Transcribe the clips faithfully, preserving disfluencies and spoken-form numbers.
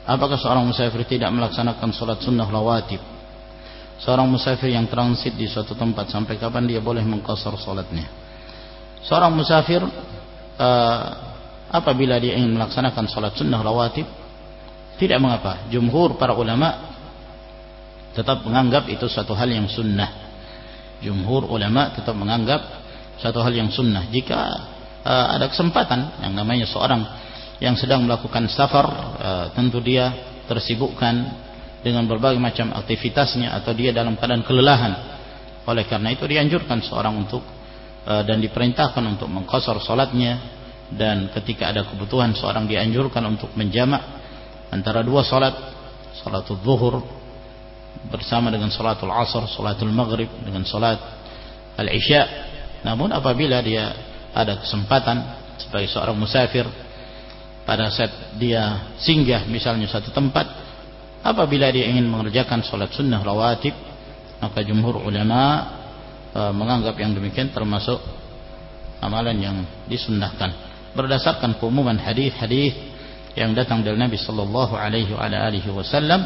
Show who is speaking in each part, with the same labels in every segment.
Speaker 1: apakah seorang musafir tidak melaksanakan salat sunnah rawatib? Seorang musafir yang transit di suatu tempat, sampai kapan dia boleh mengqasar salatnya? Seorang musafir uh, apabila dia ingin melaksanakan salat sunnah rawatib, tidak mengapa. Jumhur para ulama tetap menganggap itu suatu hal yang sunnah. Jumhur ulama tetap menganggap suatu hal yang sunnah. Jika uh, ada kesempatan, yang namanya seorang yang sedang melakukan safar, uh, tentu dia tersibukkan dengan berbagai macam aktivitasnya, atau dia dalam keadaan kelelahan. Oleh karena itu dianjurkan seorang untuk uh, dan diperintahkan untuk mengqasar salatnya. Dan ketika ada kebutuhan, seorang dianjurkan untuk menjamak antara dua salat, salatul zuhur bersama dengan salatul asar, salatul maghrib dengan salat al-isya. Namun apabila dia ada kesempatan sebagai seorang musafir, pada saat dia singgah misalnya satu tempat, apabila dia ingin mengerjakan salat sunnah rawatib, maka jumhur ulama e, menganggap yang demikian termasuk amalan yang disunnahkan berdasarkan keumuman hadis-hadis yang datang dari Nabi sallallahu alaihi wasallam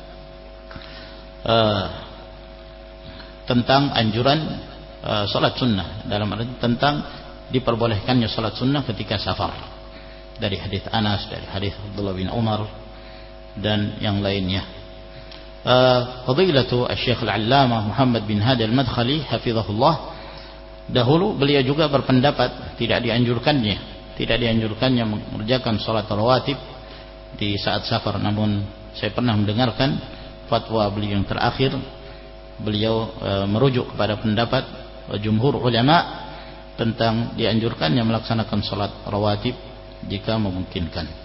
Speaker 1: e, tentang anjuran e, salat sunnah, dalam arti tentang diperbolehkannya salat sunnah ketika safar, dari hadis Anas, dari hadis Abdullah bin Umar dan yang lainnya. Fadilatu Asy-Syaikh Al-Allamah Muhammad bin Hadi Al-Madkhali hafizahullah, dahulu beliau juga berpendapat tidak dianjurkannya tidak dianjurkannya mengerjakan salat rawatib di saat safar. Namun saya pernah mendengarkan fatwa beliau yang terakhir, beliau e, merujuk kepada pendapat jumhur ulama tentang dianjurkannya melaksanakan salat rawatib jika memungkinkan.